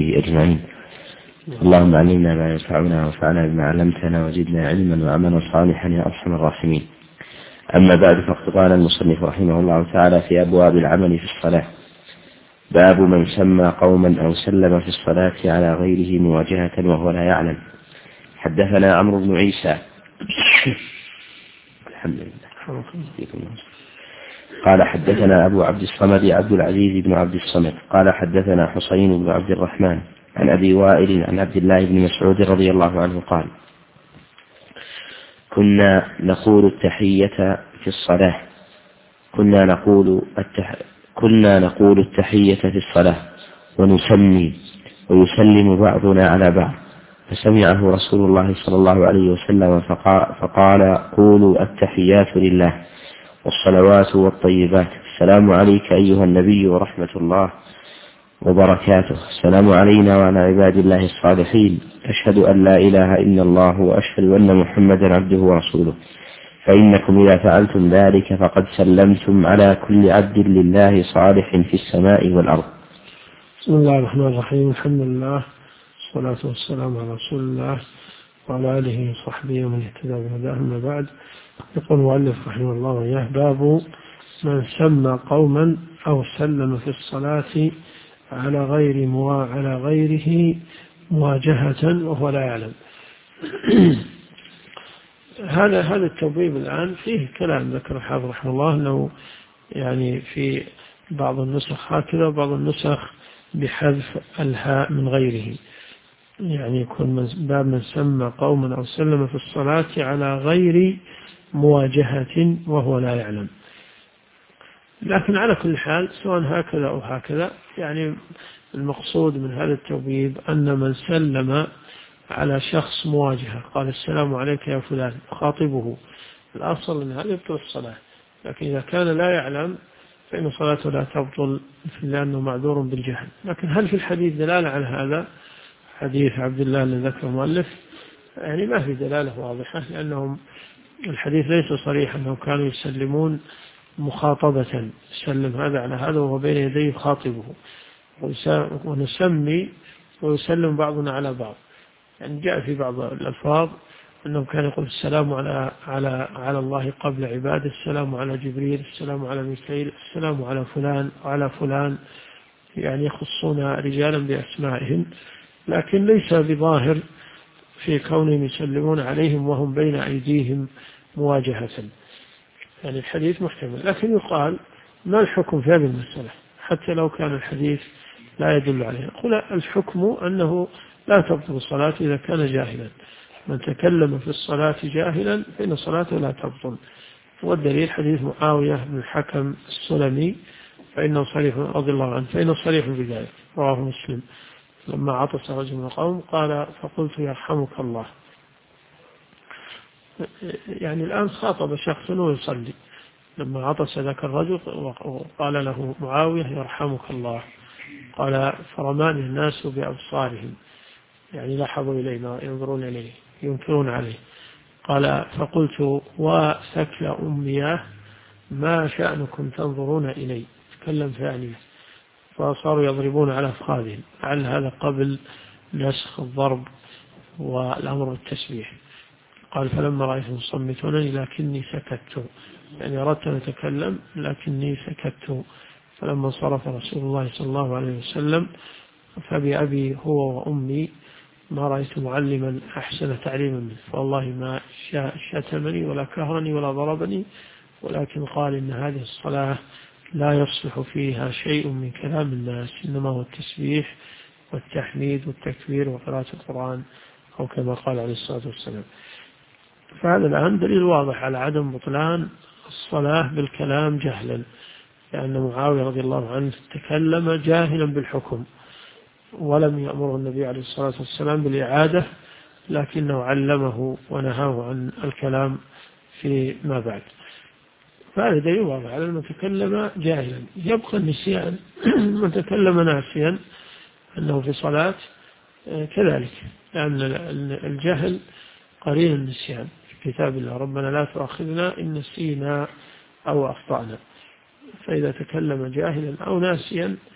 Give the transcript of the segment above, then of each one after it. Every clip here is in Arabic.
وصحبه أجمعين. اللهم علمنا ما ينفعنا وانفعنا بما علمتنا وزدنا علما وعملا صالحا يا أرحم الراحمين. أما بعد، فقد قال المصنف رحمه الله تعالى في أبواب العمل في الصلاة: باب من سمى قوما أو سلم في الصلاة على غيره مواجهة وهو لا يعلم. حدثنا عمرو بن عيسى الحمد لله قال حدثنا أبو عبد الصمد عبد العزيز بن عبد الصمد قال حدثنا حسين بن عبد الرحمن عن أبي وائل عن عبد الله بن مسعود رضي الله عنه قال: كنا نقول التحية في الصلاة كنا نقول التحية في الصلاة ونسمي ويسلم بعضنا على بعض، فسمعه رسول الله صلى الله عليه وسلم فقال: قولوا التحيات لله والصلوات والطيبات، السلام عليك أيها النبي ورحمة الله وبركاته، السلام علينا وعلى عباد الله الصالحين، أشهد أن لا إله إلا الله وأشهد أن محمدا عبده ورسوله، فإنكم إذا فعلتم ذلك فقد سلمتم على كل عبد لله صالح في السماء والأرض. بسم الله الرحمن الرحيم. الحمد لله والصلاة والسلام على رسول الله وعلى آله وصحبه ومن اهتدى بهداه. أما بعد، يقول المؤلف رحمه الله وإياه: باب من سمى قوما أو سلم في الصلاة على غيره مواجهة وهو لا يعلم. هذا التوبيب الآن فيه كلام ذكر الحافظ رحمه الله أنه يعني في بعض النسخ هكذا وبعض النسخ بحذف الهاء من غيره، يعني يكون باب من سمى قوما أو سلم في الصلاة على غير مواجهة وهو لا يعلم. لكن على كل حال سواء هكذا أو هكذا، يعني المقصود من هذا التوبيب أن من سلم على شخص مواجهة قال: السلام عليك يا فلان، خاطبه، الأصل أن هذا يبطل الصلاة. لكن إذا كان لا يعلم فإن صلاته لا تبطل لأنه معذور بالجهل. لكن هل في الحديث دلالة على هذا؟ حديث عبد الله الذي ذكره المؤلف يعني ما في دلالة واضحة، لأنهم الحديث ليس صريحا أنهم كانوا يسلمون مخاطبة، يسلم هذا على هذا وهو بين يديه خاطبه، ونسمي ويسلم بعضنا على بعض. يعني جاء في بعض الألفاظ أنهم كانوا يقول: السلام على الله قبل عباده، السلام على جبريل، السلام على ميكائيل، السلام على فلان وعلى فلان، يعني يخصون رجالا بأسمائهم، لكن ليس بظاهر في كونهم يسلمون عليهم وهم بين أيديهم مواجهة. يعني الحديث محتمل، لكن يقال: ما الحكم في هذه المسألة حتى لو كان الحديث لا يدل عليه؟ يقول: الحكم أنه لا تبطل الصلاة إذا كان جاهلا. من تكلم في الصلاة جاهلا فإن صلاته لا تبطل. والدليل حديث معاوية بن الحكم السلمي فإنه صريح رضي الله عنه، فإنه صريح بذلك، رواه مسلم. لما عطس رجل من القوم قال: فقلت: يرحمك الله. يعني الآن خاطب شخص ويصلي، لما عطس ذاك الرجل وقال له معاوية: يرحمك الله، قال: فرماني الناس بأبصارهم، يعني لاحظوا إلينا، ينظرون إليه، ينكرون عليه. قال: فقلت: وثكل أمياه، ما شأنكم تنظرون إلي؟ تكلم ثانية، فصاروا يضربون على أفخاذهم. لعل هذا قبل نسخ الضرب والأمر بالتسبيح. قال: فلما رأيت مصمتونني لكني سكت، يعني أردت أن أتكلم لكني سكت. فلما انصرف رسول الله صلى الله عليه وسلم: فبأبي هو وأمي ما رأيت معلما أحسن تعليما منه، فوالله ما شتمني ولا كهرني ولا ضربني، ولكن قال: إن هذه الصلاة لا يصلح فيها شيء من كلام الناس، إنما هو التسبيح والتحميد والتكبير وقراءة القرآن، أو كما قال عليه الصلاة والسلام. فهذا الآن دليل واضح على عدم بطلان الصلاة بالكلام جهلا، لأن معاوية رضي الله عنه تكلم جاهلا بالحكم، ولم يأمره النبي عليه الصلاة والسلام بالإعادة، لكنه علمه ونهاه عن الكلام فيما بعد. فهذا دليل واضح على من تكلم جاهلا. يبقى النسيان من تكلم ناسيا أنه في صلاة كذلك، لأن الجهل قرين النسيان. في كتاب الله: ربنا لا تؤاخذنا إن نسينا أو أخطأنا. فإذا تكلم جاهلا أو ناسيا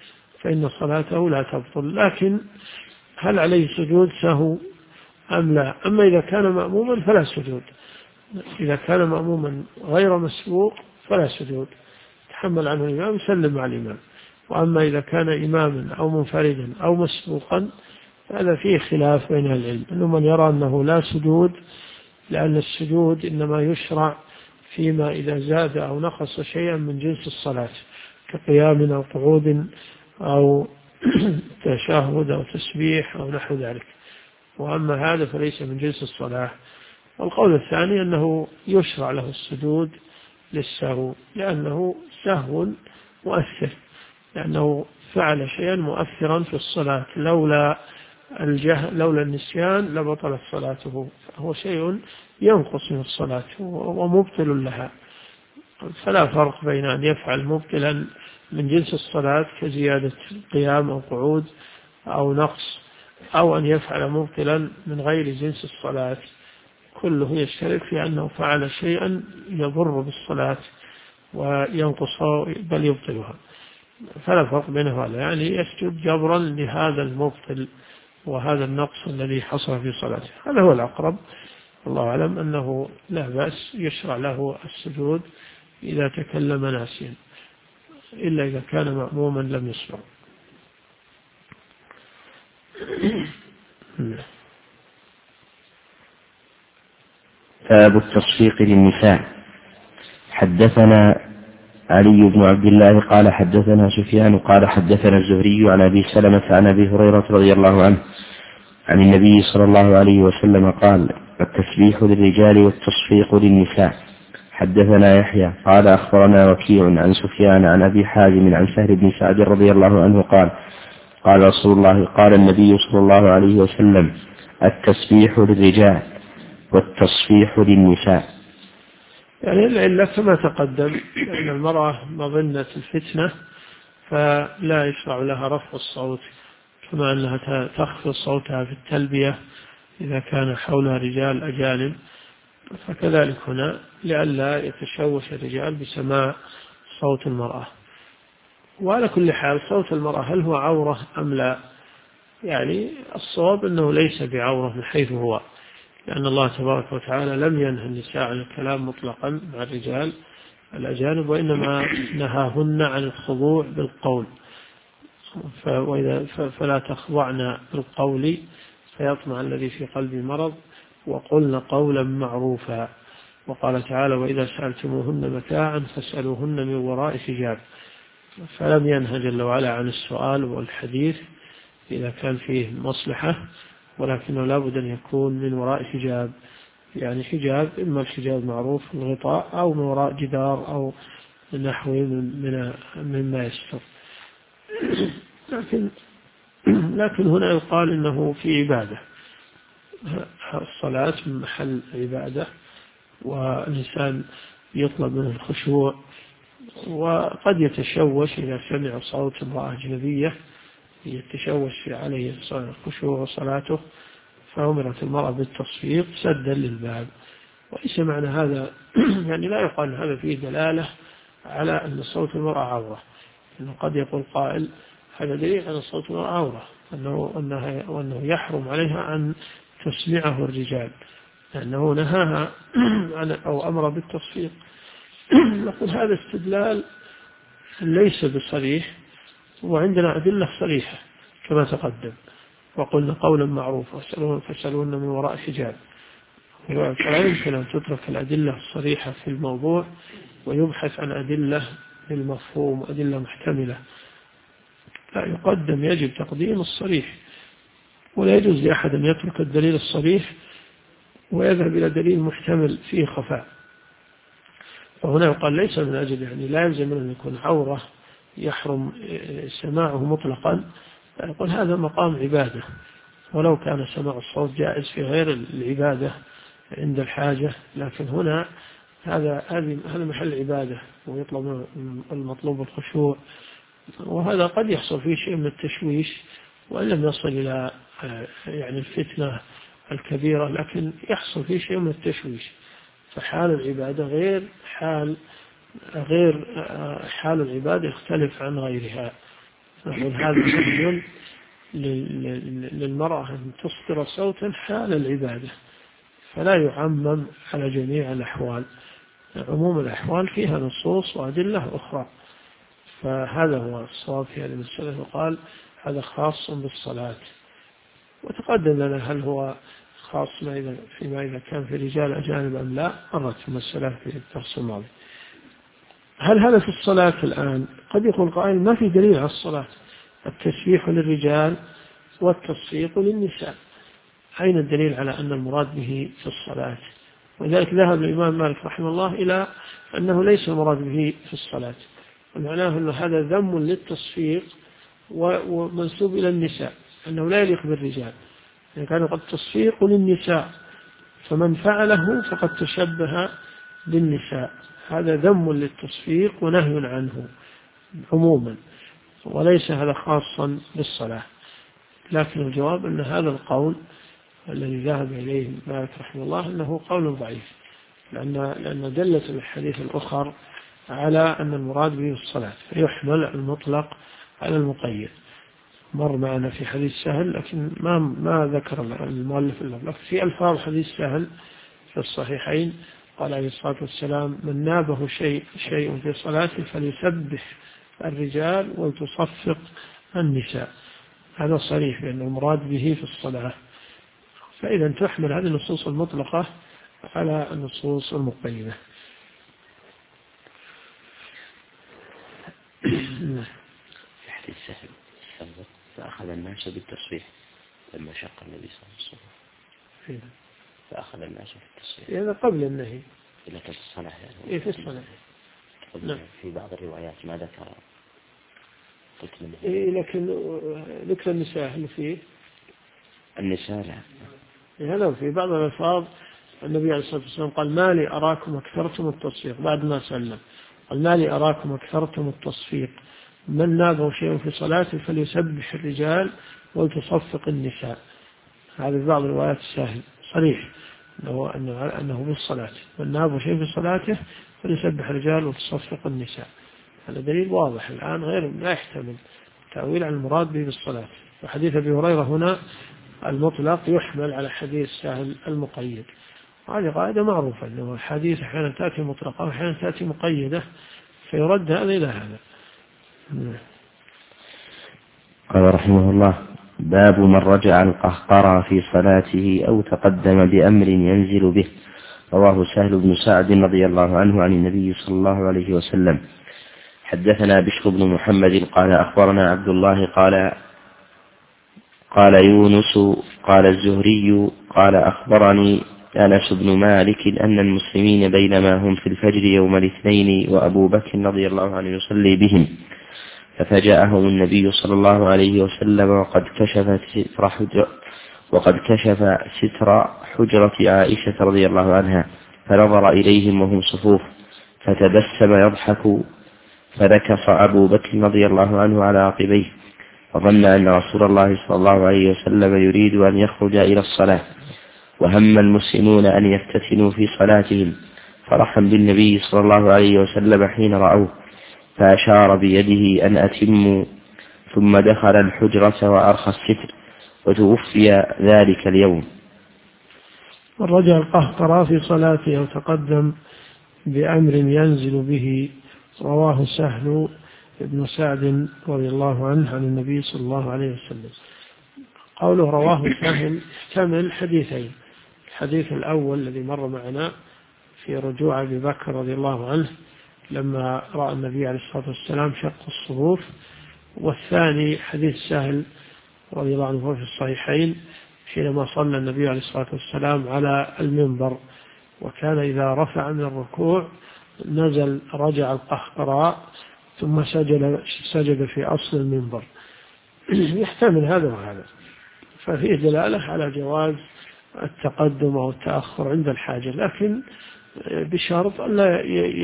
فإن صلاته لا تبطل. لكن هل عليه سجود سهو أم لا؟ أما إذا كان مأموما فلا سجود، إذا كان مأموما غير مسبوق فلا سجود، تحمل عنه الإمام يسلم مع الإمام. وأما إذا كان إماما أو منفردا أو مسبوقا فهذا فيه خلاف بين العلم، أنه من يرى أنه لا سجود، لأن السجود إنما يشرع فيما إذا زاد أو نقص شيئا من جنس الصلاة كقيام أو قعود أو تشهد أو تسبيح أو نحو ذلك، وأما هذا فليس من جنس الصلاة. والقول الثاني أنه يشرع له السجود للسهو، لأنه سهو مؤثر، لأنه فعل شيئا مؤثرا في الصلاة، لولا النسيان لبطلت صلاته، فهو شيء ينقص من الصلاة ومبطل لها. فلا فرق بين أن يفعل مبطلا من جنس الصلاة كزيادة قيام أو قعود أو نقص، أو أن يفعل مبطلا من غير جنس الصلاة، كله يشترك في أنه فعل شيئا يضر بالصلاة وينقص بل يبطلها، فلا فرق بين هذا، يعني يسجد جبرا لهذا المبطل وهذا النقص الذي حصل في صلاته. هذا هو الأقرب، الله أعلم، أنه لا بأس يشرع له السجود إذا تكلم ناسيا، إلا إذا كان مأموما لم يسمع. باب التصفيق للنساء. حدثنا علي بن عبد الله قال حدثنا سفيان قال حدثنا الزهري عن أبي سلمة عن أبي هريرة رضي الله عنه عن النبي صلى الله عليه وسلم قال: التسبيح للرجال والتصفيق للنساء. حدثنا يحيى قال أخبرنا وكيع عن سفيان عن أبي حازم عن سهل بن سعد رضي الله عنه قال: قال رسول الله قال النبي صلى الله عليه وسلم: التسبيح للرجال والتصفيح للنساء. يعني العلة كما تقدم، أن المرأة مظنة الفتنة فلا يشرع لها رفع الصوت، كما أنها تخفض صوتها في التلبية إذا كان حولها رجال أجانب، فكذلك هنا لئلا يتشوش الرجال بسماع صوت المرأة. وعلى كل حال صوت المرأة هل هو عورة أم لا؟ يعني الصواب أنه ليس بعورة من حيث هو، لأن الله تبارك وتعالى لم ينهى النساء عن الكلام مطلقا مع الرجال الأجانب، وإنما نهاهن عن الخضوع بالقول، فلا تخضعن بالقول فيطمع الذي في قلبه مرض وقلن قولا معروفا. وقال تعالى: وإذا سألتموهن متاعا فاسألوهن من وراء حجاب. فلم ينهى جل وعلا عن السؤال والحديث إذا كان فيه مصلحة، ولكنه لا بد أن يكون من وراء حجاب، يعني حجاب إما الحجاب معروف الغطاء أو من وراء جدار أو نحو مما يستر. لكن هنا يقال إنه في عبادة، الصلاة من محل عبادة، والإنسان يطلب منه الخشوع، وقد يتشوش إذا سمع صوت امرأة أجنبية يتشوش عليه الخشوع وصلاته، فأمرت المرأة بالتصفيق سدا للباب. وليس معنى هذا يعني لا يقال هذا فيه دلالة على أن صوت المرأة عورة، إنه قد يقول قائل هذا دليل على صوت المرأة عورة، وأنه يحرم عليها أن تسمعه الرجال، لأنه نهاها أو أمر بالتصفيق. نقول هذا استدلال ليس بصريح، وعندنا أدلة صريحة كما تقدم، وقلنا قولا معروفا فاسألوهن من وراء حجاب. فلا يمكن أن تترك الأدلة الصريحة في الموضوع ويبحث عن أدلة للمفهوم وأدلة محتملة، لا، يجب تقديم الصريح، ولا يجوز لأحد أن يترك الدليل الصريح ويذهب إلى دليل محتمل فيه خفاء. فهنا يقال ليس من أجل، يعني لا يلزم أن يكون عورة يحرم سماعه مطلقا، يقول هذا مقام عبادة، ولو كان سماع الصوت جائز في غير العبادة عند الحاجة، لكن هنا هذا محل عبادة ويطلب المطلوب الخشوع، وهذا قد يحصل فيه شيء من التشويش وإن لم يصل إلى يعني الفتنة الكبيرة، لكن يحصل فيه شيء من التشويش. فحال العبادة غير حال العبادة، يختلف عن غيرها. نقول هذا نهي للمرأة أن تصدر صوتا حال العبادة، فلا يعمم على جميع الأحوال، عموم الأحوال فيها نصوص وأدلة أخرى، فهذا هو الصواب في هذه المسألة. وقال هذا خاص بالصلاة. وتقدم لنا هل هو خاص فيما إذا كان في رجال أجانب أم لا، مرت المسألة في الدرس الماضي. هل هذا في الصلاة الآن؟ قد يقول قائل ما في دليل على الصلاة، التسبيح للرجال والتصفيق للنساء، أين الدليل على أن المراد به في الصلاة؟ ولذلك ذهب الإمام مالك رحمه الله إلى أنه ليس المراد به في الصلاة، ومعناه أن هذا ذم للتصفيق ومنسوب إلى النساء، أنه لا يليق بالرجال، يعني كان قد تصفيق للنساء، فمن فعله فقد تشبه بالنساء، هذا ذم للتصفيق ونهي عنه عموما، وليس هذا خاصا بالصلاة. لكن الجواب أن هذا القول الذي ذهب إليه مالك رحمه الله أنه قول ضعيف، لأن دلت الحديث الأخر على أن المراد به الصلاة، فيحمل المطلق على المقيد. مر معنا في حديث سهل، لكن ما ذكر المؤلف اللفظ في ألفاظ حديث سهل في الصحيحين. قال عليه الصلاة والسلام من نابه شيء في صلاته فليسبح الرجال ولتصفق النساء، هذا صريح بأن المراد به في الصلاة. فإذا تحمل هذه النصوص المطلقة على النصوص المقيدة. في حديث سهل فأخذ الناس بالتصفيح لما شق النبي صلى الله عليه وسلم، فأخذ الناس بالتصفيح هذا قبل النهي إلى الصلاة يعني. في الصلاة. نعم. في بعض الروايات ما ذكر لكن ذكر النساء اللي فيه النساء لا، هذا في بعض الألفاظ النبي عليه الصلاة والسلام قال ما لي أراكم أكثرتم التصفيق، بعد ما سلم قال ما لي أراكم أكثرتم التصفيق، من نابه شيء في صلاته فليسبح الرجال ولتصفق النساء. هذا في بعض الروايات الساهل صريح أنه بالصلاة، من نابه شيء في صلاته فليسبح الرجال وتصفق النساء. هذا دليل واضح الآن غير لا يحتمل تأويل عن المراد به بالصلاة. وحديث أبي هريرة هنا المطلق يحمل على حديث سهل المقيد، هذه قاعدة معروفة أنه الحديث أحيانا تأتي مطلقة وأحيانا تأتي مقيدة، فيرد هذا إلى هذا. قال رحمه الله باب من رجع القهقرى في صلاته أو تقدم بأمر ينزل به. رواه سهل بن سعد رضي الله عنه عن النبي صلى الله عليه وسلم. حدثنا بشر بن محمد قال أخبرنا عبد الله قال يونس قال الزهري قال أخبرني أنس بن مالك أن المسلمين بينما هم في الفجر يوم الاثنين وأبو بكر رضي الله عنه يصلي بهم ففجأهم النبي صلى الله عليه وسلم وقد كشف ستر حجرة عائشة رضي الله عنها، فنظر إليهم وهم صفوف فتبسم يضحك، فنكص أبو بكر رضي الله عنه على عقبيه، وظن أن رسول الله صلى الله عليه وسلم يريد أن يخرج إلى الصلاة، وهم المسلمون أن يفتتنوا في صلاتهم، فرحم بالنبي صلى الله عليه وسلم حين رأوه، فأشار بيده أن أتموا، ثم دخل الحجرة وأرخى الستر، وتوفي ذلك اليوم. الرجع القهقرى في صلاته أو تقدم بأمر ينزل به. رواه سهل بن سعد رضي الله عنه عن النبي صلى الله عليه وسلم. قوله رواه سهل يحتمل حديثين، الحديث الأول الذي مر معنا في رجوع أبي بكر رضي الله عنه لما رأى النبي عليه الصلاة والسلام شق الصفوف، والثاني حديث سهل رضي الله عنه في الصحيحين حينما صلى النبي عليه الصلاة والسلام على المنبر، وكان إذا رفع من الركوع نزل رجع القهقراء ثم سجد في أصل المنبر. يحتمل هذا وهذا، ففيه دلالة على جواز التقدم أو التأخر عند الحاجة، لكن بشرط لا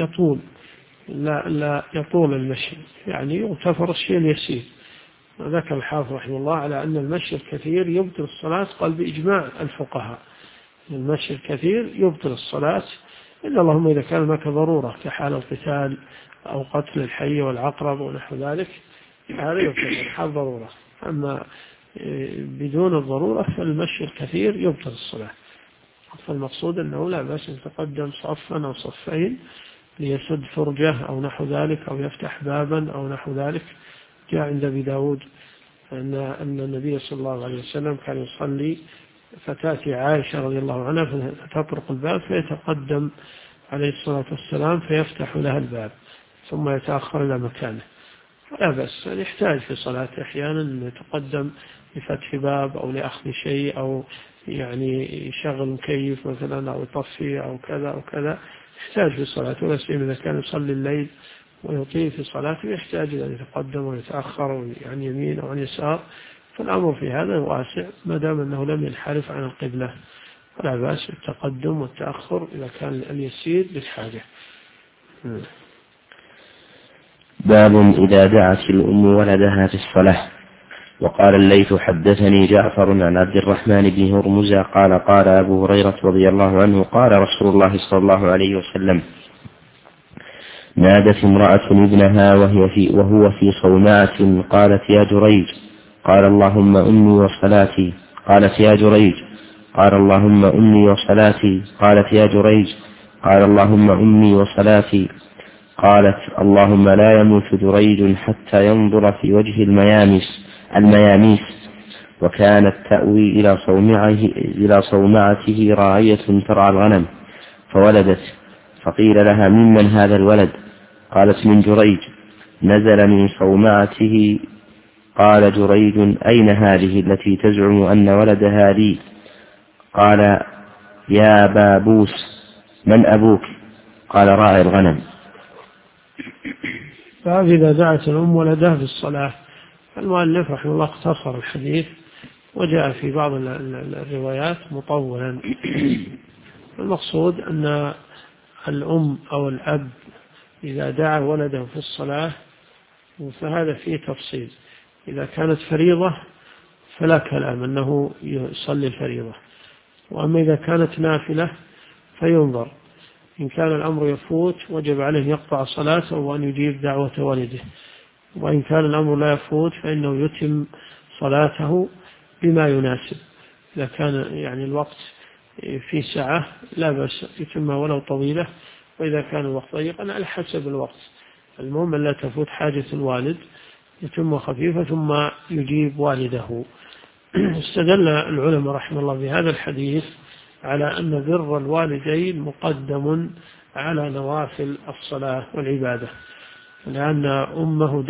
يطول المشي، يعني يغتفر الشيء اليسير. وذكر الحافظ رحمه الله على أن المشي الكثير يبطل الصلاة، قال بإجماع الفقهاء المشي الكثير يبطل الصلاة، إلا اللهم إذا كان هناك ضرورة كحال القتال أو قتل الحي والعقرب ونحو ذلك هذا يبطل حال ضرورة. أما بدون الضرورة فالمشي الكثير يبطل الصلاة. فالمقصود أنه لا بأس أن يتقدم صفا أو صفين ليسد فرجة أو نحو ذلك، أو يفتح بابا أو نحو ذلك. جاء عند أبي داود أن النبي صلى الله عليه وسلم كان يصلي فتأتي عائشة رضي الله عنها فتطرق الباب فيتقدم عليه الصلاة والسلام فيفتح لها الباب ثم يتأخر إلى مكانه. لا بأس، يحتاج في صلاة أحيانا أن يتقدم لفتح باب أو لأخذ شيء، أو يعني يشغل مكيف مثلا أو يطفي أو كذا أو كذا، يحتاج في الصلاة. ولا سيما إذا كان يصلي الليل ويطيل في صلاته يحتاج أن يتقدم ويتأخر عن يمين أو عن يسار. فالأمر في هذا واسع ما دام أنه لم ينحرف عن القبلة، فلا بأس التقدم والتأخر إذا كان اليسير للحاجة. باب إذا دعت الأم ولدها في الصلاة. وقال الليث حدثني جعفر عن عبد الرحمن بن هرمز قال قال أبو هريرة رضي الله عنه قال رسول الله صلى الله عليه وسلم: نادت امرأة ابنها وهو في صومعة قالت: يا جريج. قال: اللهم أمي وصلاتي. قالت: يا جريج. قال: اللهم أمي وصلاتي. قالت: يا جريج. قال: اللهم أمي وصلاتي. قالت: اللهم لا يموت جريج حتى ينظر في وجه المياميس. وكانت تأوي إلى صومعته راعية ترعى الغنم، فولدت، فقيل لها: ممن هذا الولد؟ قالت: من جريج، نزل من صومعته. قال جريج: أين هذه التي تزعم أن ولدها لي؟ قال: يا بابوس، من أبوك؟ قال: راعي الغنم. فإذا دعت الأم ولدها في الصلاة، المؤلف رحمه الله اختصر الحديث وجاء في بعض الروايات مطولا. المقصود أن الأم أو الأب إذا دعا ولده في الصلاة فهذا فيه تفصيل. إذا كانت فريضة فلا كلام أنه يصلي الفريضة، وأما إذا كانت نافلة فينظر. إن كان الأمر يفوت وجب عليه يقطع صلاته وأن يجيب دعوة والده، وإن كان الأمر لا يفوت فإنه يتم صلاته بما يناسب. إذا كان يعني الوقت في ساعة لا بأس يتمها ولو طويلة، وإذا كان الوقت ضيقا على حسب الوقت. المهم لا تفوت حاجة الوالد، يتم خفيفة ثم يجيب والده. استدل العلماء رحمه الله بهذا الحديث على أن بر الوالدين مقدم على نوافل الصلاة والعبادة، لأن أمه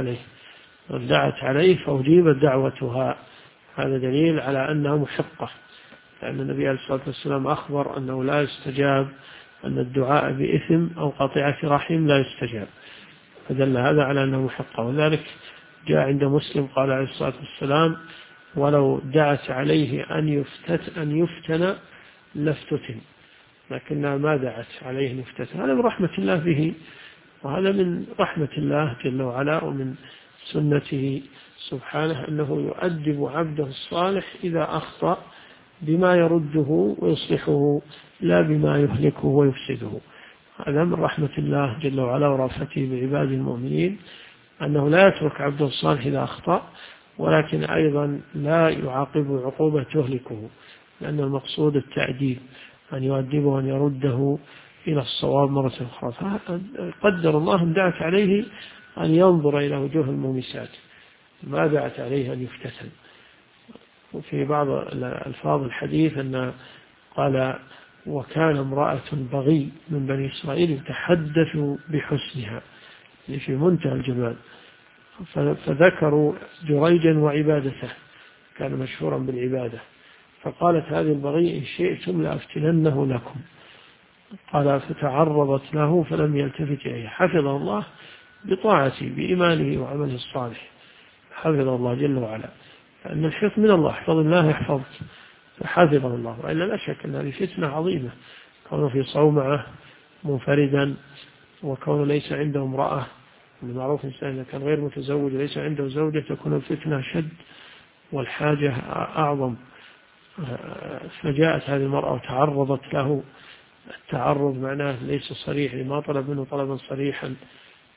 دعت عليه فأجيبت دعوتها. هذا دليل على أنها محقة، لأن النبي عليه الصلاة والسلام أخبر أنه لا يستجاب، أن الدعاء بإثم أو قطيعة رحم لا يستجاب، فدل هذا على أنه محقة. وذلك جاء عند مسلم قال عليه الصلاة والسلام: ولو دعت عليه أن يفتن لافتتن، لكنها ما دعت عليه أن يفتتن. هذا من رحمة الله به، وهذا من رحمة الله جل وعلا ومن سنته سبحانه أنه يؤدب عبده الصالح إذا أخطأ بما يرده ويصلحه لا بما يهلكه ويفسده. هذا من رحمة الله جل وعلا ورافته بعباد المؤمنين، أنه لا يترك عبده الصالح إذا أخطأ، ولكن أيضا لا يعاقبه عقوبة تهلكه، لأن المقصود التأديب، أن يؤدبه وأن يرده إلى الصواب مرة أخرى. قدر الله أن دعت عليه أن ينظر إلى وجوه المومسات، ما دعت عليه أن يفتتن. وفي بعض الفاظ الحديث أن قال: وكان امرأة بغي من بني إسرائيل يتحدث بحسنها، في منتهى الجمال. فذكروا جريجا وعبادته، كان مشهورا بالعبادة، فقالت هذه البغي: إن شئتم لأفتننه لكم. قال: فتعرضت له فلم يلتفت إليه، حفظه الله بطاعته بإيمانه وعمله الصالح، حفظه الله جل وعلا، لأن الحفظ من الله، احفظ الله يحفظك، فحفظه الله. وإلا لا شك أن هذه فتنة عظيمة، كونه في صومعة منفردا، وكونه ليس عنده امرأة. المعروف الإنسان إذا كان غير متزوج وليس عنده زوجة تكون الفتنة شد والحاجة أعظم. فجاءت هذه المرأة وتعرضت له. التعرض معناه ليس صريح، لما طلب منه طلبا صريحا،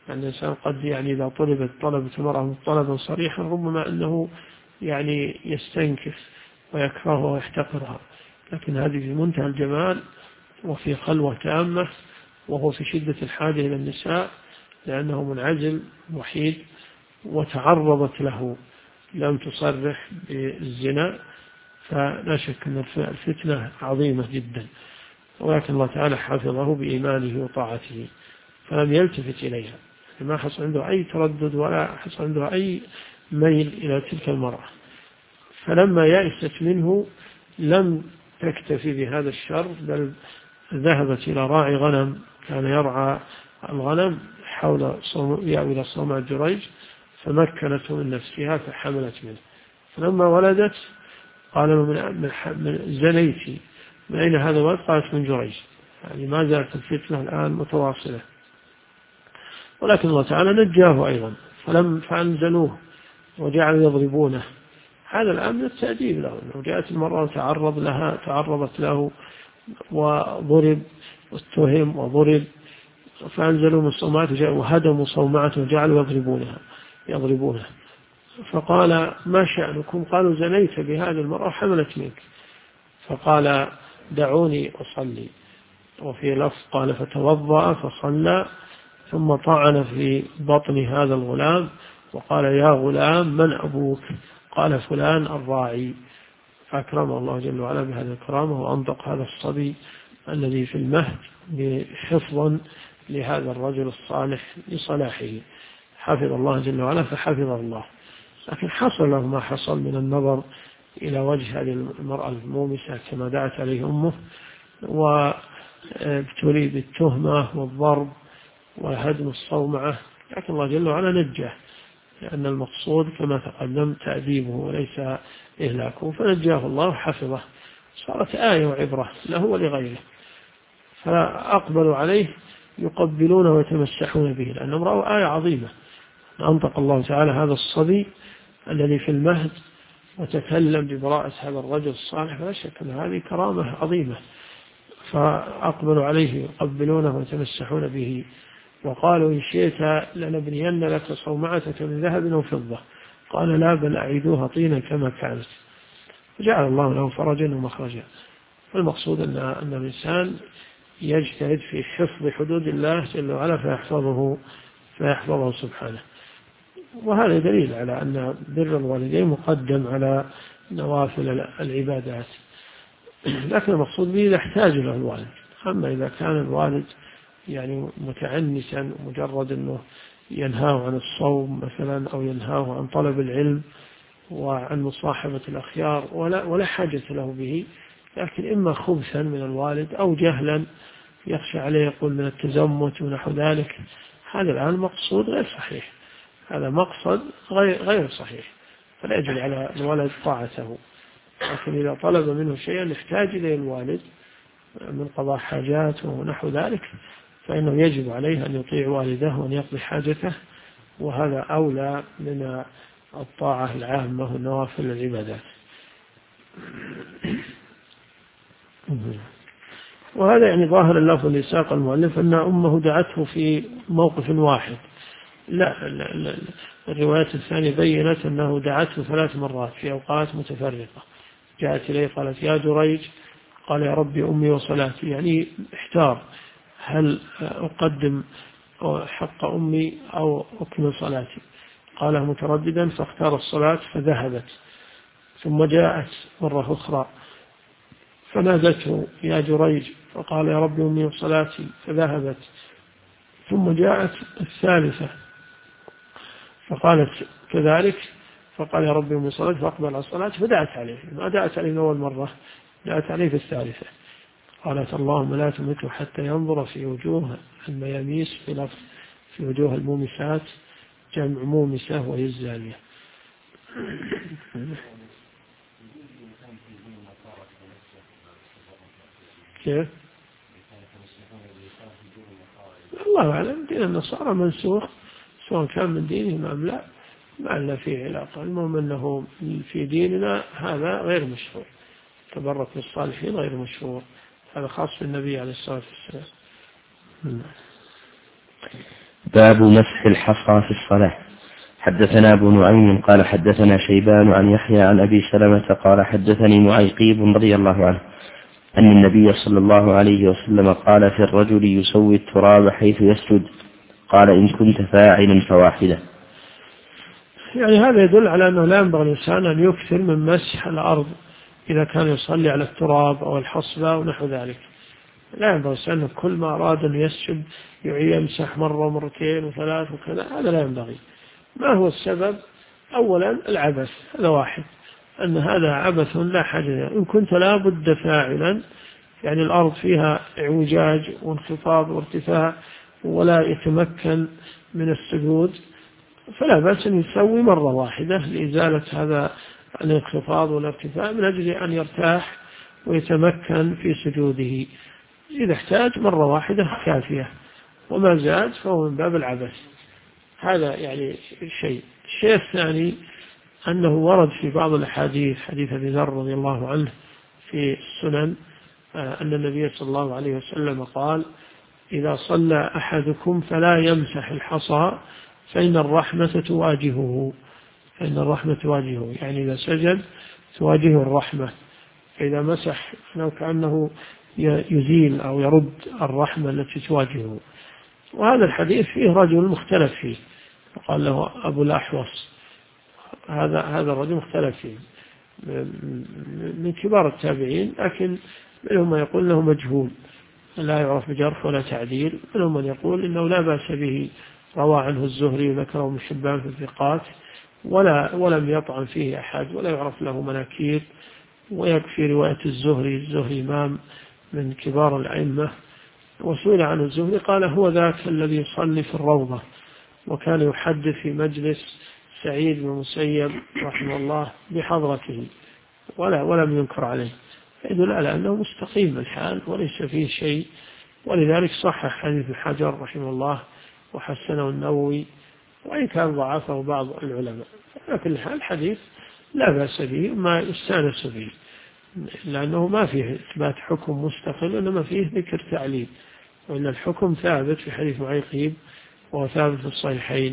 يعني الإنسان قد يعني إذا طلبت المرأة طلبا صريحا ربما أنه يعني يستنكف ويكرهها ويحتقرها، لكن هذه في منتهى الجمال وفي خلوة تامة، وهو في شدة الحاجة إلى النساء لأنه منعزل وحيد، وتعرضت له لم تصرح بالزنا، فلا شك أن الفتنة عظيمة جدا، ولكن الله تعالى حفظه بإيمانه وطاعته فلم يلتفت إليها، ما حصل عنده أي تردد ولا حصل عنده أي ميل إلى تلك المرأة. فلما يأست منه لم تكتفي بهذا الشر، بل ذهبت إلى راعي غنم كان يرعى الغنم حول إلى صومعة جريج، فمكنته من نفسها فحملت منه. فلما ولدت قال له من زنيتي، من أين هذا الولد؟ قالت من جريج. يعني ما زالت الفتنة الآن متواصلة، ولكن الله تعالى نجاه أيضا فأنزلوه وجعلوا يضربونه. هذا الآن من التأديب له، أنه جاءت المرأة تعرضت له وضرب واتهم وضرب، فأنزلوا من صومعته وهدموا صومعته وجعلوا يضربونه. فقال ما شأنكم؟ قالوا زنيت بهذه المرأة حملت منك. فقال دعوني أصلي، وفي لفظ قال فتوضأ فصلى، ثم طعن في بطن هذا الغلام وقال يا غلام من أبوك؟ قال فلان الراعي. فأكرم الله جل وعلا بهذه الكرامة وأنطق هذا الصبي الذي في المهد حفظا لهذا الرجل الصالح لصلاحه، حفظ الله جل وعلا فحفظه الله. لكن حصل له ما حصل من النظر إلى وجه هذه المرأة المومسة كما دعت عليه أمه، وابتلي بالتهمة والضرب وهدم الصومعة، لكن الله جل وعلا نجاه، لأن المقصود كما تقدم تأديبه وليس إهلاكه، فنجاه الله وحفظه، صارت آية وعبرة له ولغيره. فأقبلوا عليه يقبلونه ويتمسحون به، لأنهم رأوا آية عظيمة. أنطق الله تعالى هذا الصبي الذي في المهد وتكلم ببراءة هذا الرجل الصالح، فلا شك أن هذه كرامة عظيمة. فأقبلوا عليه يقبلونه ويتمسحون به، وقالوا إن شئت لنبنين لك صومعتك من ذهب أو فضة. قال لا، بل أعيدوها طينا كما كانت. فجعل الله له فرجا ومخرجا. المقصود أن الإنسان يجتهد في حفظ حدود الله جل وعلا فيحفظه سبحانه. وهذا دليل على أن بر الوالدين مقدم على نوافل العبادات، لكن المقصود به إذا احتاج له الوالد. أما إذا كان الوالد يعني متعنسا مجرد أنه ينهاه عن الصوم مثلا أو ينهاه عن طلب العلم وعن مصاحبة الأخيار ولا حاجة له به، لكن إما خبثا من الوالد أو جهلا يخشى عليه يقول من التزمت ونحو ذلك، هذا الآن مقصود غير صحيح، هذا مقصد غير صحيح، فلا يجب على الولد طاعته. لكن إذا طلب منه شيئا يحتاج إليه الوالد من قضاء حاجاته ونحو ذلك، فإنه يجب عليه أن يطيع والده وأن يقضي حاجته، وهذا أولى من الطاعة العامة والنوافل العبادات. وهذا يعني ظاهر اللفظ اللي ساق المؤلف أن أمه دعته في موقف واحد. لا الروايات الثانية بيّنت أنه دعته 3 مرات في أوقات متفرقة. جاءت إليه قالت يا جريج، قال يا ربي أمي وصلاتي، يعني احتار هل أقدم حق أمي أو أكمل صلاتي؟ قال مترددا فاختار الصلاة فذهبت، ثم جاءت مرة أخرى فنادته يا جريج فقال يا ربي أمي وصلاتي فذهبت، ثم جاءت الثالثة فقالت كذلك فقال يا ربي أمي وصلاتي فأقبل على الصلاة، فدعت عليه، ما دعت عليه من أول مرة، دعت عليه في الثالثة. قالت اللهم لا تمته حتى ينظر في وجوه المياميس، في وجوه المومسات، جمع مومسة وهي الزانية. كيف؟ الله أعلم، دين النصارى منسوخ سواء كان من دينهم أم لا، ما لنا فيه علاقة. المهم أنه في ديننا هذا غير مشروع، تبرك بالصالحين غير مشروع، هذا خاص بالنبي عليه الصلاة والسلام. باب مسح الحصى في الصلاة. حدثنا أبو نعيم قال حدثنا شيبان عن يحيى عن أبي سلمة قال حدثني معيقيب رضي الله عنه أن النبي صلى الله عليه وسلم قال في الرجل يسوي التراب حيث يسجد قال إن كنت فاعلا فواحدة. يعني هذا يدل على أنه لا ينبغي الإنسان أن يكثر من مسح الأرض إذا كان يصلي على التراب أو الحصبة ونحو ذلك. لا ينبغي الإنسان كل ما أراد أن يسجد يمسح مرة ومرتين وثلاث وكذا، هذا لا ينبغي. ما هو السبب؟ أولا العبث، هذا واحد، أن هذا عبث لا حاجة. إن كنت لا بد فاعلا، يعني الأرض فيها اعوجاج وانخفاض وارتفاع ولا يتمكن من السجود، فلا بأس أن يسوي مرة واحدة لإزالة هذا الانخفاض والارتفاع من أجل أن يرتاح ويتمكن في سجوده. إذا احتاج مرة واحدة كافية، وما زاد فهو من باب العبث. هذا يعني الشيء الثاني أنه ورد في بعض الأحاديث، حديث أبي ذر رضي الله عنه في السنن، أن النبي صلى الله عليه وسلم قال إذا صلى أحدكم فلا يمسح الحصى فإن الرحمة تواجهه. يعني إذا سجد تواجهه الرحمة، فإذا مسح لو كأنه يزيل أو يرد الرحمة التي تواجهه. وهذا الحديث فيه رجل مختلف فيه، وقال له أبو الأحوص، هذا الرجل مختلف فيه من كبار التابعين، لكن منهم من يقول له مجهول لا يعرف بجرح ولا تعديل، منهم من يقول إنه لا بأس به، روى عنه الزهري وذكره ابن حبان في الثقات ولم يطعن فيه أحد ولا يعرف له مناكير، ويكفي رواية الزهري إمام من كبار الأئمة. وسئل عن الزهري قال هو ذاك الذي يصلي في الروضة وكان يحدث في مجلس سعيد بن المسيب رحمه الله بحضرته ولم ينكر عليه، يدل على أنه مستقيم الحال وليس فيه شيء. ولذلك صحح حديث الحجر رحمه الله وحسنه النووي، وإن كان ضعفه بعض العلماء، لكن الحديث لا بأس به ما يستانس به، لأنه ما فيه إثبات حكم مستقل، إنما فيه ذكر تعليل، وإن الحكم ثابت في حديث معيقيب وهو ثابت في الصحيحين،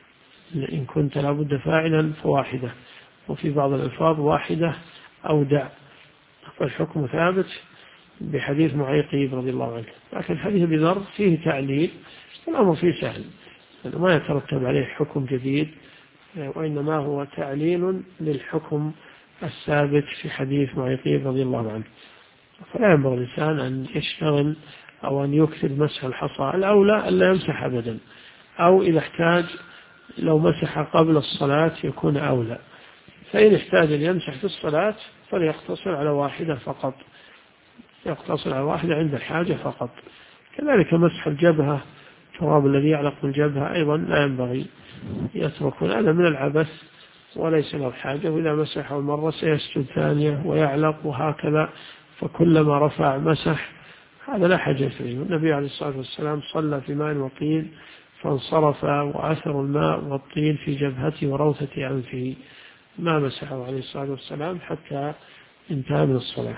إن كنت لابد فاعلا فواحدة، وفي بعض الألفاظ واحدة أو دع، فالحكم ثابت بحديث معيقيب رضي الله عنه. لكن حديث أبي ذر فيه تعليل، والأمر فيه سهل، ما يترتب عليه حكم جديد، وإنما هو تعليل للحكم الثابت في حديث معيقيب رضي الله عنه. فلا ينبغي الإنسان أن يشتغل أو أن يكثر مسح الحصى، الأولى ألا يمسح أبدا، أو إذا احتاج لو مسح قبل الصلاة يكون أولى، فإن احتاج أن يمسح في الصلاة فليقتصر على واحدة فقط، يقتصر على واحدة عند الحاجة فقط. كذلك مسح الجبهة، التراب الذي يعلق بالجبهة أيضا لا ينبغي يتركون، هذا من العبث وليس له حاجة، وإذا مسحه مرة سيسجد ثانية ويعلق وهكذا، فكلما رفع مسح، هذا لا حاجة فيه. النبي عليه الصلاة والسلام صلى في ماء وطين فانصرف وأثر الماء والطين في جبهته وروثة أنفه، ما مسحه عليه الصلاة والسلام حتى انتهى من الصلاة.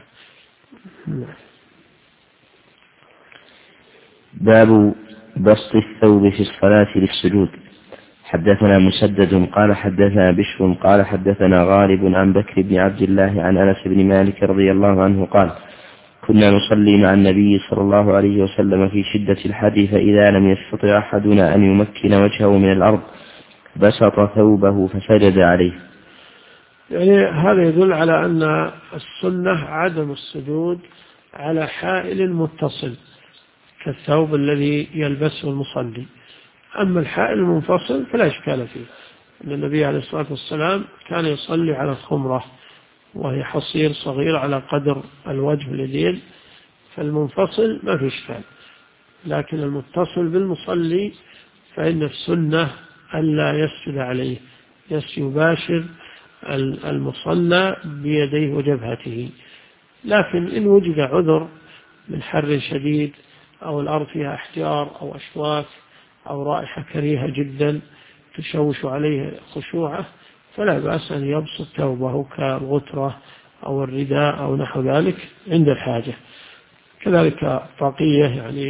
باب بسط الثوب في الصلاة للسجود. حدثنا مسدد قال حدثنا بشر قال حدثنا غالب عن بكر بن عبد الله عن أنس بن مالك رضي الله عنه قال كنا نصلي مع النبي صلى الله عليه وسلم في شدة الحر، فإذا لم يستطع أحدنا أن يمكن وجهه من الأرض بسط ثوبه فسجد عليه. يعني هذا يدل على أن السنة عدم السجود على حائل متصل كالثوب الذي يلبسه المصلي. أما الحائل المنفصل فلا إشكال فيه، أن النبي عليه الصلاة والسلام كان يصلي على الخمرة وهي حصير صغير على قدر الوجه واليدين، فالمنفصل ما في إشكال. لكن المتصل بالمصلي فإن السنة ألا يسجد عليه، يباشر المصلى بيديه وجبهته. لكن إن وجد عذر من حر شديد أو الأرض فيها أحجار أو أشواك أو رائحة كريهة جدا تشوش عليه خشوعه، فلا بأس أن يبسط ثوبه كالغترة أو الرداء أو نحو ذلك عند الحاجة. كذلك طاقية يعني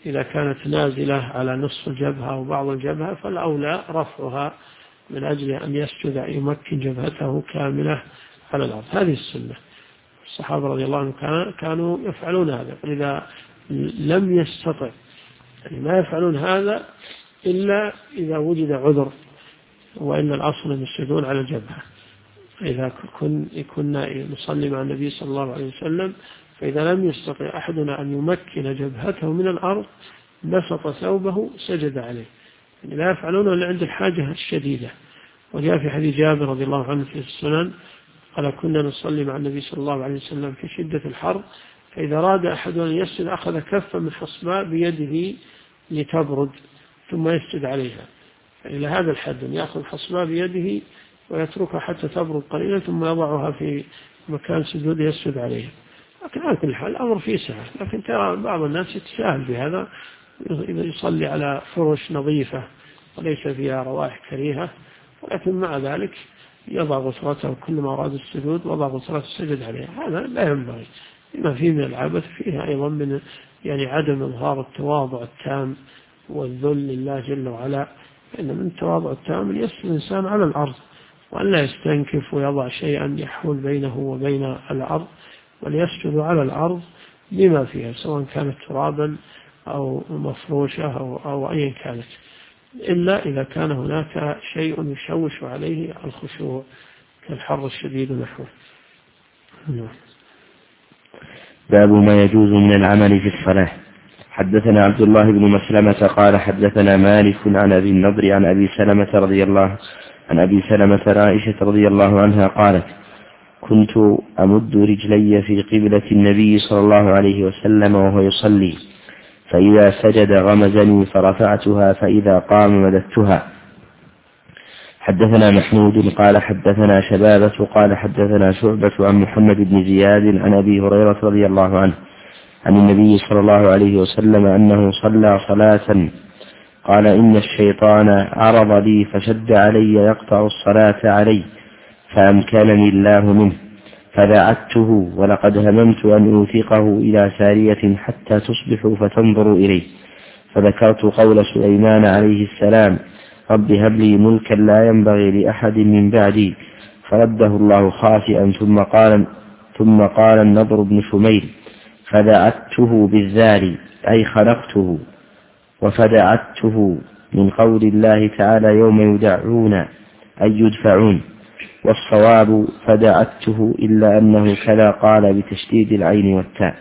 إذا كانت نازلة على نصف الجبهة أو بعض الجبهة فالأولى رفعها من أجل أن يسجد يمكن جبهته كاملة على الأرض. هذه السنة. الصحابة رضي الله عنهم كانوا يفعلون هذا. إذا لم يستطع يعني ما يفعلون هذا إلا إذا وجد عذر، وإن الأصل أن يسجدون على الجبهة. إذا كنا نصلي مع النبي صلى الله عليه وسلم فإذا لم يستطع أحدنا أن يمكن جبهته من الأرض بسط ثوبه سجد عليه. يعني لا يفعلونه إلا عند الحاجة الشديدة. وجاء في حديث جابر رضي الله عنه في السنن قال كنا نصلي مع النبي صلى الله عليه وسلم في شدة الحر، فإذا أراد أحد أن يسجد أخذ كفا من حصباء بيده لتبرد ثم يسجد عليها. إلى هذا الحد يأخذ حصباء بيده ويتركها حتى تبرد قليلا ثم يضعها في مكان سجود يسجد عليها. لكن على كل حال الأمر فيه سهل، لكن ترى بعض الناس يتساهل بهذا، إذا يصلي على فرش نظيفة وليس فيها روائح كريهة، ولكن مع ذلك يضع غترته كلما أراد السجود وضع غترته السجد عليها. هذا لا ينبغي. لما فيه من العبث فيها أيضا من يعني عدم إظهار التواضع التام والذل لله جل وعلا. إن من التواضع التام أن يسجد الإنسان على الأرض وأن لا يستنكف ويضع شيئا يحول بينه وبين الأرض، وليسجد على الأرض بما فيها سواء كانت ترابا أو مفروشة أو أي كانت، إلا إذا كان هناك شيء يشوش عليه الخشوع كالحر الشديد نحوه. باب ما يجوز من العمل في الصلاة. حدثنا عبد الله بن مسلمة قال حدثنا مالك عن أبي النضر عن أبي سلمة عائشة رضي الله عنها قالت كنت أمد رجلي في قبلة النبي صلى الله عليه وسلم وهو يصلي، فإذا سجد غمزني فرفعتها، فإذا قام مددتها. حدثنا محمود قال حدثنا شبابة قال حدثنا شعبة عن محمد بن زياد عن أبي هريرة رضي الله عنه عن النبي صلى الله عليه وسلم أنه صلى صلاة قال إن الشيطان عرض لي فشد علي يقطع الصلاة علي، فأمكنني الله منه فدعته، ولقد هممت أن أوثقه إلى سارية حتى تصبحوا فتنظروا إليه، فذكرت قول سليمان عليه السلام رب هب لي ملكا لا ينبغي لأحد من بعدي، فرده الله خاسئا. ثم قال النضر بن شميل فدعته بالذال أي خلقته، وفدعته من قول الله تعالى يوم يدعون أي يدفعون، والصواب فدعته إلا أنه كذا قال بتشديد العين والتاء.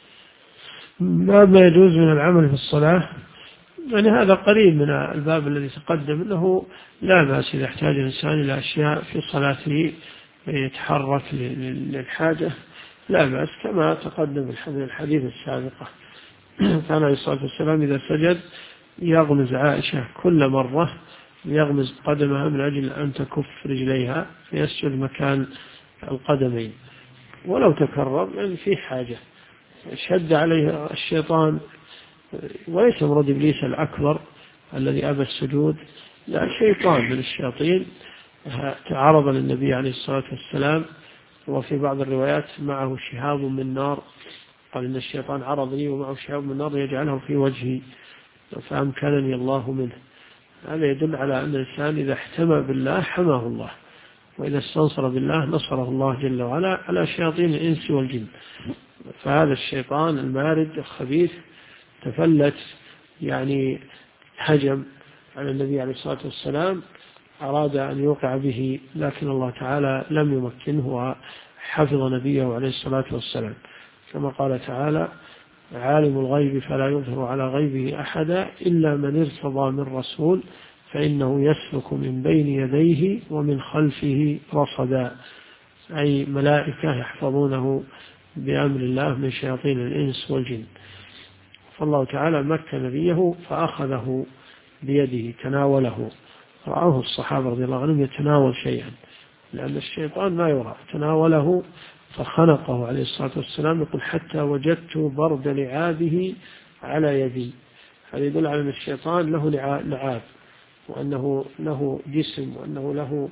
باب ما يجوز من العمل في الصلاة، يعني هذا قريب من الباب الذي تقدم، أنه لا بأس إذا احتاج الإنسان إلى أشياء في صلاته يتحرك للحاجة لا بأس، كما تقدم في الحديث السابقة. كان عليه الصلاة والسلام إذا سجد يغمز عائشة كل مرة، يغمز قدمها من أجل أن تكف رجليها فيسجد مكان القدمين، ولو تكرر يعني في حاجة. شد عليه الشيطان، وليس مراد إبليس الأكبر الذي أبى السجود، لا، شيطان من الشياطين تعرض للنبي عليه الصلاة والسلام، وفي بعض الروايات معه شهاب من نار، قال إن الشيطان عرض لي ومعه شهاب من نار يجعله في وجهي فأمكنني الله منه. هذا يدل على أن الإنسان إذا احتمى بالله حماه الله، وإذا استنصر بالله نصره الله جل وعلا على شياطين الإنس والجن. فهذا الشيطان المارد الخبيث تفلت، يعني هجم على النبي عليه الصلاة والسلام، أراد أن يوقع به، لكن الله تعالى لم يمكنه وحفظ نبيه عليه الصلاة والسلام، كما قال تعالى عالم الغيب فلا يظهر على غيبه أحدا إلا من ارتضى من رسول فإنه يسلك من بين يديه ومن خلفه رصدا، أي ملائكة يحفظونه بأمر الله من شياطين الإنس والجن. فالله تعالى مكن نبيه فأخذه بيده تناوله، رآه الصحابة رضي الله عنهم يتناول شيئا، لأن الشيطان ما يرى، تناوله فخنقه عليه الصلاة والسلام، يقول حتى وجدت برد لعابه على يدي. هذا يدل على أن الشيطان له لعاب، وأنه له جسم، وأنه له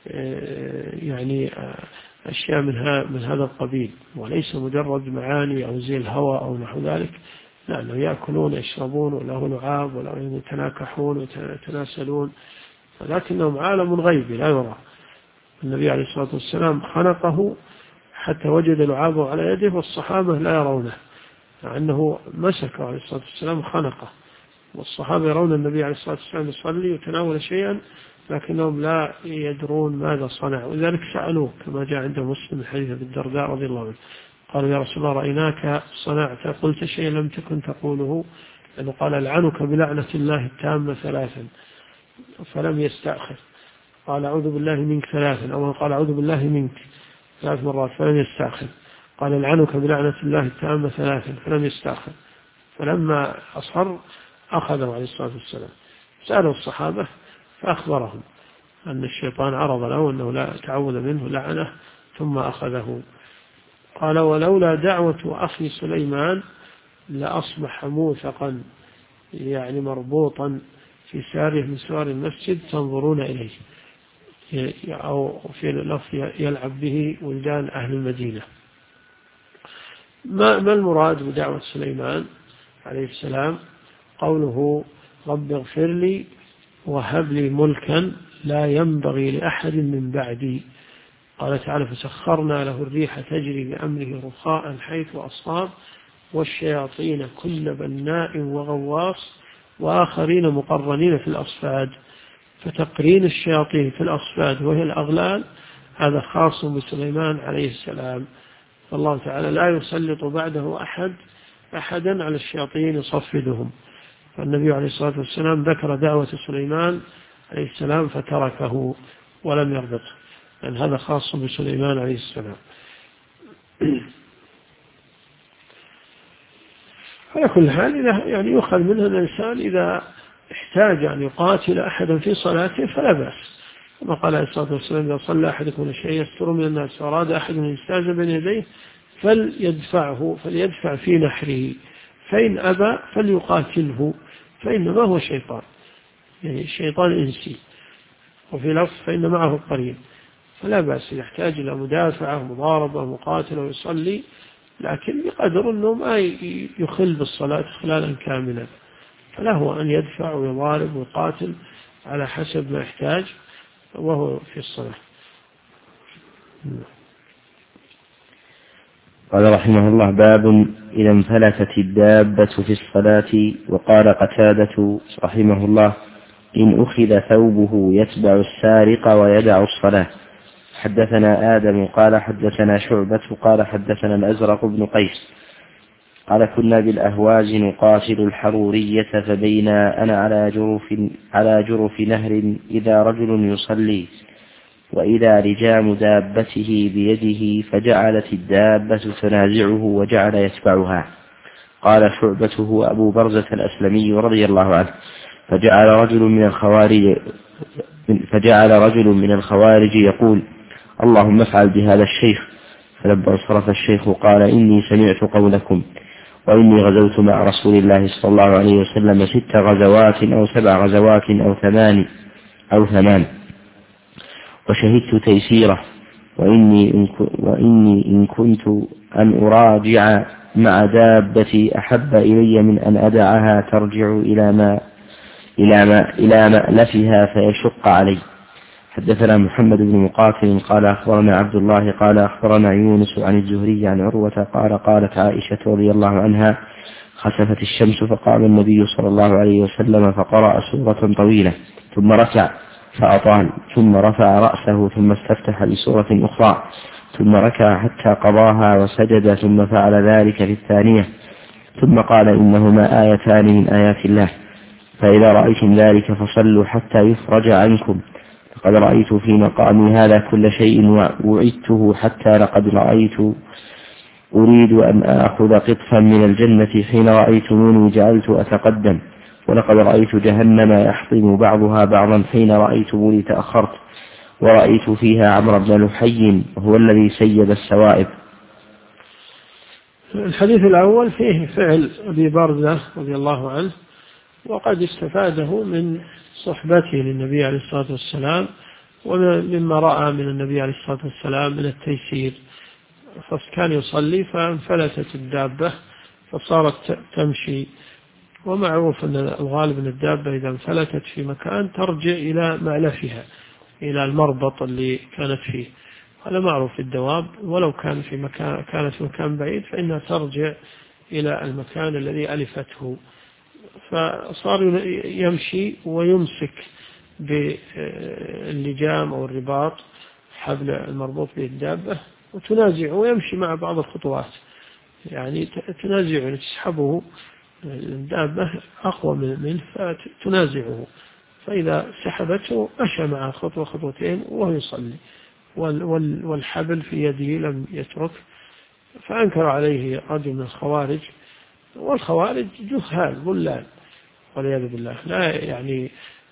يعني أشياء من هذا القبيل، وليس مجرد معاني أو زي الهوى أو نحو ذلك، لأنه يأكلون يشربون وله لعاب ولا يتناكحون ويتناسلون، ولكنهم عالم غيبي لا يرى. النبي عليه الصلاة والسلام خنقه حتى وجد لعابه على يده والصحابة لا يرونه، مع أنه مسكه عليه الصلاة والسلام خنقه، والصحابة يرون النبي عليه الصلاة والسلام يصلي وتناول شيئا لكنهم لا يدرون ماذا صنع، وذلك سألوه كما جاء عند مسلم حديث ابي الدرداء رضي الله عنه، قالوا يا رسول الله رأيناك صنعت قلت شيئا لم تكن تقوله، لأنه قال ألعنك بلعنة الله التامة 3 فلم يستأخر، قال أعوذ بالله منك 3 أو قال أعوذ بالله منك 3 مرات فلم يستأخر، قال ألعنك بلعنة الله التامة 3 فلم يستأخر، فلما أصر أخذه عليه الصلاة والسلام، سألوا الصحابة فأخبرهم أن الشيطان عرض له أنه لا تعوذ منه لعنه ثم أخذه. قال ولولا دعوة أخي سليمان لأصبح موثقا، يعني مربوطا في ساره من سوار المسجد تنظرون إليه، أو في لفظ يلعب به ولدان أهل المدينة. ما المراد بدعوة سليمان عليه السلام؟ قوله رب اغفر لي وهب لي ملكا لا ينبغي لأحد من بعدي. قال تعالى فسخرنا له الريح تجري بأمره رخاء حيث أصاب والشياطين كل بناء وغواص وآخرين مقرنين في الأصفاد، فتقرين الشياطين في الأصفاد وهي الأغلال هذا خاص بسليمان عليه السلام، فالله تعالى لا يسلط بعده أحدا على الشياطين يصفدهم. فالنبي عليه الصلاة والسلام ذكر دعوة سليمان عليه السلام فتركه ولم يربطه، لأن هذا خاص بسليمان عليه السلام. على كل حال يعني يؤخذ منها الإنسان إذا احتاج أن يقاتل أحدا في صلاته فلا بأس، كما قال عليه الصلاة والسلام إذا صلى أحدكم الشيء يستر من الناس وأراد أحد أن يستاذ بين يديه فليدفع في نحره، فإن أبى فليقاتله فإنما هو شيطان، يعني شيطان إنسي، وفي لفظ فإن معه قرين، فلا بأس يحتاج إلى مدافعة مضاربة مقاتلة ويصلي، لكن بقدر أنه ما يخل بالصلاة خلالا كاملا، فله أن يدفع ويضارب ويقاتل على حسب ما يحتاج وهو في الصلاة. قال رحمه الله باب إذا انفلتت الدابة في الصلاة. وقال قتادة رحمه الله إن أخذ ثوبه يتبع السارق ويدع الصلاة. حدثنا آدم قال حدثنا شعبة قال حدثنا الأزرق بن قيس قال كنا بالأهواز نقاتل الحرورية فبينا أنا على جرف نهر إذا رجل يصلي وإذا رجام دابته بيده فجعلت الدابة تنازعه وجعل يتبعها. قال شعبة هو أبو برزة الأسلمي رضي الله عنه فجعل رجل من الخوارج يقول اللهم افعل بهذا الشيخ، فلما انصرف الشيخ قال إني سمعت قولكم وإني غزوت مع رسول الله صلى الله عليه وسلم 6 غزوات أو 7 غزوات أو 8 وشهدت تيسيره وإني إن كنت أن أراجع مع دابتي أحب إلي من أن أدعها ترجع إلى مألفها فيشق علي. حدثنا محمد بن مقاتل قال أخبرنا عبد الله قال أخبرنا يونس عن الزهري عن عروة قال قالت عائشة رضي الله عنها خسفت الشمس فقام النبي صلى الله عليه وسلم فقرأ سورة طويلة ثم ركع فأطال ثم رفع رأسه ثم استفتح بسورة أخرى ثم ركع حتى قضاها وسجد ثم فعل ذلك في الثانية ثم قال إنهما آيتان من آيات الله فإذا رأيتم ذلك فصلوا حتى يفرج عنكم لقد رأيت في مقامي هذا كل شيء وعدته حتى لقد أريد أن أخذ قطفا من الجنة حين رأيتموني جعلت أتقدم ولقد رأيت جهنم يحطم بعضها بعضا حين رأيتموني تأخرت ورأيت فيها عمرو بن لحي وهو الذي سيب السوائب. الحديث الأول فيه فعل أبي برزة رضي الله عنه وقد استفاده من صحبته للنبي عليه الصلاة والسلام ومما رأى من النبي عليه الصلاة والسلام من التيسير، فكان يصلي فانفلتت الدابة فصارت تمشي. ومعروف أن الغالب أن الدابة إذا انفلتت في مكان ترجع إلى مألفها، إلى المربط اللي كانت فيه. هذا معروف في الدواب، ولو كانت في مكان بعيد فإنها ترجع إلى المكان الذي ألفته. فصار يمشي ويمسك باللجام أو الرباط، حبل المربوط به الدابة، وتنازعه ويمشي مع بعض الخطوات، يعني تنازعه، تسحبه الدابة أقوى منه فتنازعه، فإذا سحبته مشى مع خطوة خطوتين وهو يصلي، والحبل في يده لم يترك. فأنكر عليه رجل من الخوارج، والخوارج جهال ضلال والعياذ بالله، لا يعني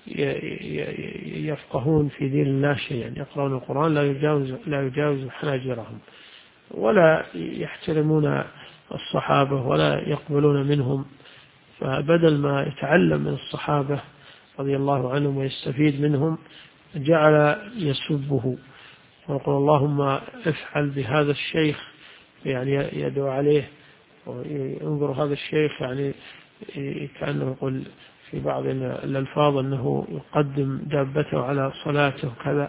يفقهون في دين الله شيئا، يقرؤون القرآن لا يجاوز حناجرهم، ولا يحترمون الصحابة ولا يقبلون منهم. فبدل ما يتعلم من الصحابة رضي الله عنهم ويستفيد منهم، جعل يسبه ويقول اللهم افعل بهذا الشيخ، يعني يدعو عليه وينظر هذا الشيخ، يعني كأنه يقول في بعض الألفاظ أنه يقدم دابته على صلاته وكذا.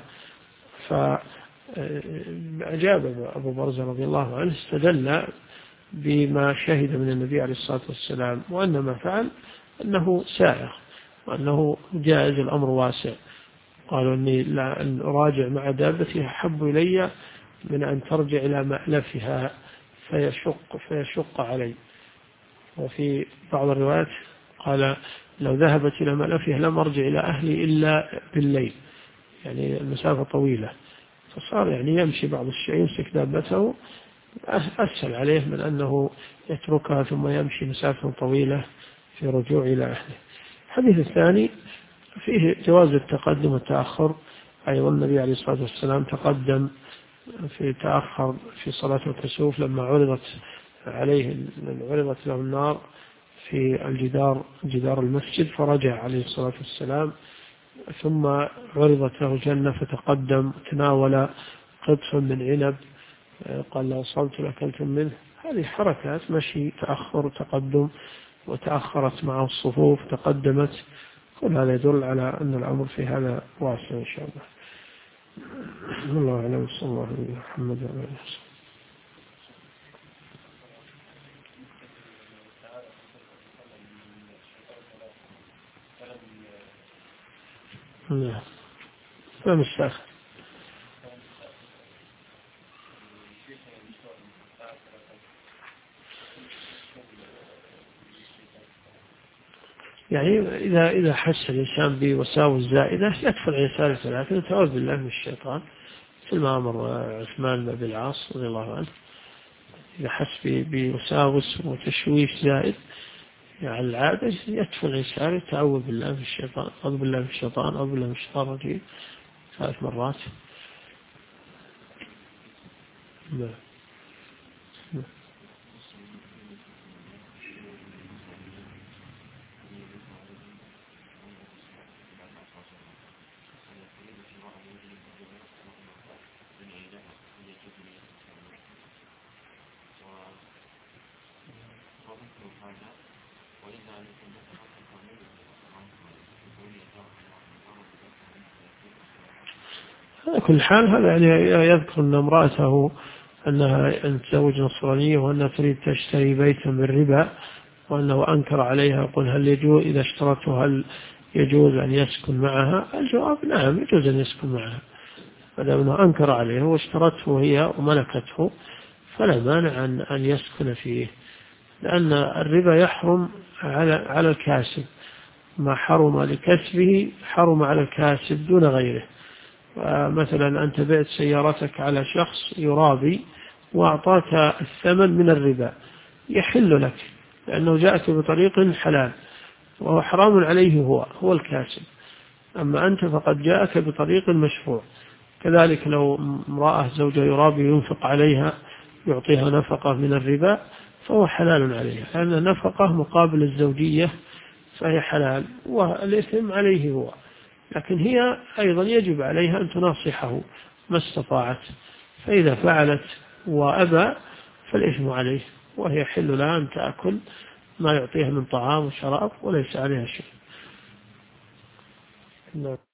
فأجاب أبو برزة رضي الله عنه، استدل بما شهد من النبي عليه الصلاة والسلام، وأن ما فعل أنه سائغ وأنه جائز، الأمر واسع. قالوا أني أن أراجع مع دابتي أحب إلي من أن ترجع إلى مألفها فيشق علي. وفي بعض الروايات قال لو ذهبت إلى مألفها لم أرجع إلى أهلي إلا بالليل، يعني المسافة طويلة. فصار يعني يمشي بعض الشيء، يمسك دابته أسهل عليه من أنه يتركها ثم يمشي مسافة طويلة في رجوع إلى أهله. الحديث الثاني فيه جواز التقدم والتأخر، أيضا النبي عليه الصلاة والسلام تقدم في تأخر في صلاة الكسوف لما عرضت له النار في جدار المسجد، فرجع عليه الصلاة والسلام. ثم عرضت له الجنة فتقدم وتناول قطفا من عنب، قال لو صلت لأكلتم منه. هذه حركات مشي، تأخر وتقدم، وتأخرت معه الصفوف تقدمت. كل هذا يدل على أن الأمر في هذا واسع إن شاء الله. الله أعلم، صلى الله عليه محمد وعلى آله وسلم. نعم، ما مستأخر. يعني إذا حس الإنسان بوساوس زائدة يدفع الإنسان ثلاثة ويتعوذ بالله من الشيطان، مثل ما أمر عثمان بن العاص رضي الله عنه. إذا حس بوساوس وتشويش زائد على العادة يدفع الإنسان، يتعوذ بالله من الشيطان، أعوذ بالله من الشيطان، أعوذ بالله من الشيطان الرجيم 3 مرات. على كل حال هذا يعني يذكر أن امرأته أن تزوج نصرانية وأنها تريد تشتري بيتا بالربا، وأنه أنكر عليها. يقول هل يجوز إذا اشترته هل يجوز أن يسكن معها؟ الجواب نعم، يجوز أن يسكن معها ما دام أنه أنكر عليه واشترته هي وملكته، فلا مانع أن يسكن فيه، لأن الربا يحرم على الكاسب، ما حرم لكسبه حرم على الكاسب دون غيره. مثلا أنت بعت سيارتك على شخص يرابي وأعطاك الثمن من الربا، يحل لك لأنه جاءك بطريق حلال، وهو حرام عليه هو الكاسب. أما أنت فقد جاءك بطريق مشروع. كذلك لو امرأة زوجة يرابي ينفق عليها يعطيها نفقة من الربا فهو حلال عليها، لأن النفقة مقابل الزوجية فهي حلال، والإثم عليه هو. لكن هي أيضا يجب عليها أن تناصحه ما استطاعت، فإذا فعلت وأبى فالإثم عليه. وهي حل لها أن تأكل ما يعطيها من طعام وشراب وليس عليها شيء.